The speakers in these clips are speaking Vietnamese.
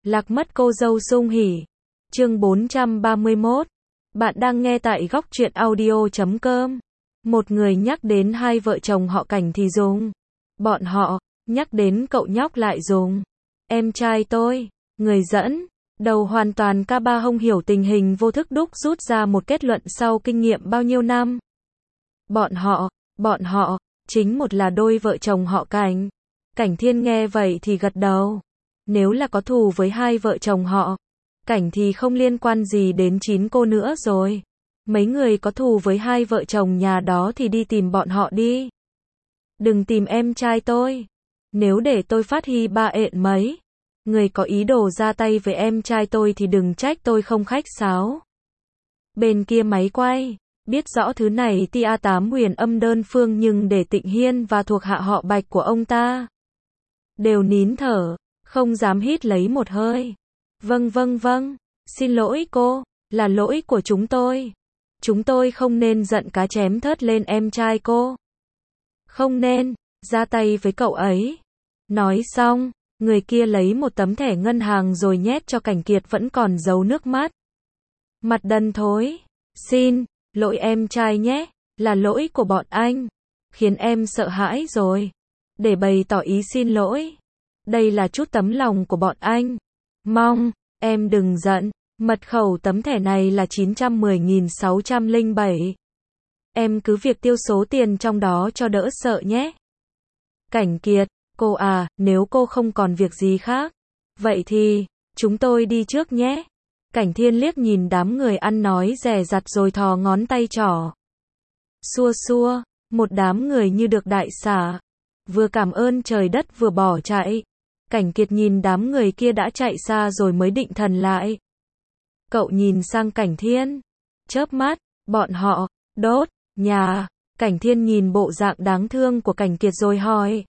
Lạc mất cô dâu sung hỉ. Chương 431. Bạn đang nghe tại góc truyện audio.com. Một người nhắc đến hai vợ chồng họ Cảnh thì dùng. Bọn họ, nhắc đến cậu nhóc lại dùng. Em trai tôi, người dẫn. Đầu hoàn toàn ca ba không hiểu tình hình vô thức đúc rút ra một kết luận sau kinh nghiệm bao nhiêu năm. Bọn họ, chính một là đôi vợ chồng họ Cảnh. Cảnh Thiên nghe vậy thì gật đầu. Nếu là có thù với hai vợ chồng họ Cảnh thì không liên quan gì đến 9 cô nữa rồi. Mấy người có thù với hai vợ chồng nhà đó thì đi tìm bọn họ đi. Đừng tìm em trai tôi. Nếu để tôi phát hi ba ện mấy người có ý đồ ra tay với em trai tôi thì đừng trách tôi không khách sáo. Bên kia máy quay, biết rõ thứ này tia 8 huyền âm đơn phương nhưng để Tịnh Hiên và thuộc hạ họ Bạch của ông ta đều nín thở, không dám hít lấy một hơi. Vâng, xin lỗi cô, là lỗi của chúng tôi. Chúng tôi không nên giận cá chém thớt lên em trai cô. Không nên ra tay với cậu ấy. Nói xong, người kia lấy một tấm thẻ ngân hàng rồi nhét cho Cảnh Kiệt vẫn còn giấu nước mắt. Mặt đần thối. Xin lỗi em trai nhé, là lỗi của bọn anh. Khiến em sợ hãi rồi. Để bày tỏ ý xin lỗi. Đây là chút tấm lòng của bọn anh. Mong em đừng giận. Mật khẩu tấm thẻ này là 910.607. Em cứ việc tiêu số tiền trong đó cho đỡ sợ nhé. Cảnh Kiệt, cô à, nếu cô không còn việc gì khác, vậy thì chúng tôi đi trước nhé. Cảnh Thiên liếc nhìn đám người ăn nói dè dặt rồi thò ngón tay trỏ. Xua, một đám người như được đại xả. Vừa cảm ơn trời đất vừa bỏ chạy. Cảnh Kiệt nhìn đám người kia đã chạy xa rồi mới định thần lại. Cậu nhìn sang Cảnh Thiên. Chớp mắt, bọn họ đốt nhà. Cảnh Thiên nhìn bộ dạng đáng thương của Cảnh Kiệt rồi hỏi.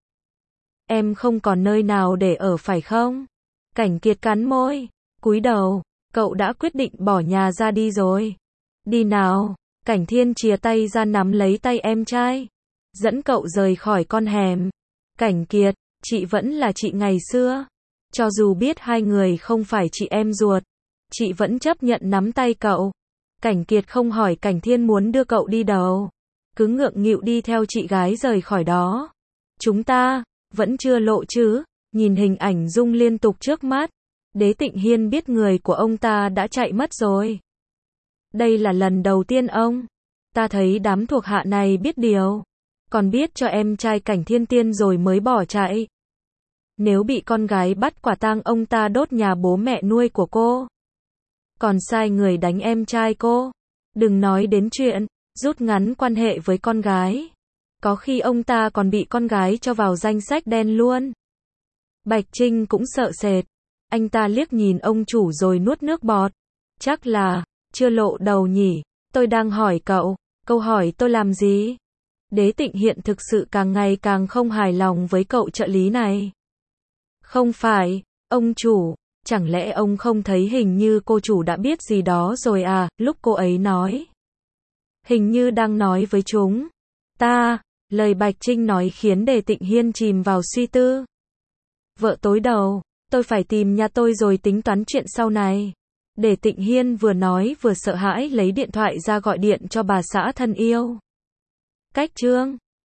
Em không còn nơi nào để ở phải không? Cảnh Kiệt cắn môi, cúi đầu. Cậu đã quyết định bỏ nhà ra đi rồi. Đi nào. Cảnh Thiên chìa tay ra nắm lấy tay em trai. Dẫn cậu rời khỏi con hẻm. Cảnh Kiệt, chị vẫn là chị ngày xưa. Cho dù biết hai người không phải chị em ruột, chị vẫn chấp nhận nắm tay cậu. Cảnh Kiệt không hỏi Cảnh Thiên muốn đưa cậu đi đâu. Cứ ngượng nghịu đi theo chị gái rời khỏi đó. Chúng ta vẫn chưa lộ chứ. Nhìn hình ảnh rung liên tục trước mắt, Đế Tịnh Hiên biết người của ông ta đã chạy mất rồi. Đây là lần đầu tiên ông ta thấy đám thuộc hạ này biết điều. Còn biết cho em trai Cảnh Thiên Tiên rồi mới bỏ chạy. Nếu bị con gái bắt quả tang ông ta đốt nhà bố mẹ nuôi của cô. Còn sai người đánh em trai cô. Đừng nói đến chuyện rút ngắn quan hệ với con gái. Có khi ông ta còn bị con gái cho vào danh sách đen luôn. Bạch Trinh cũng sợ sệt. Anh ta liếc nhìn ông chủ rồi nuốt nước bọt. Chắc là chưa lộ đầu nhỉ. Tôi đang hỏi cậu, câu hỏi tôi làm gì? Đế Tịnh hiện thực sự càng ngày càng không hài lòng với cậu trợ lý này. Không phải, ông chủ, chẳng lẽ ông không thấy hình như cô chủ đã biết gì đó rồi à? Lúc cô ấy nói, hình như đang nói với chúng ta. Lời Bạch Trinh nói khiến Đế Tịnh Hiên chìm vào suy tư. Vợ tối đầu, tôi phải tìm nhà tôi rồi tính toán chuyện sau này. Đế Tịnh Hiên vừa nói vừa sợ hãi lấy điện thoại ra gọi điện cho bà xã thân yêu. Cách chương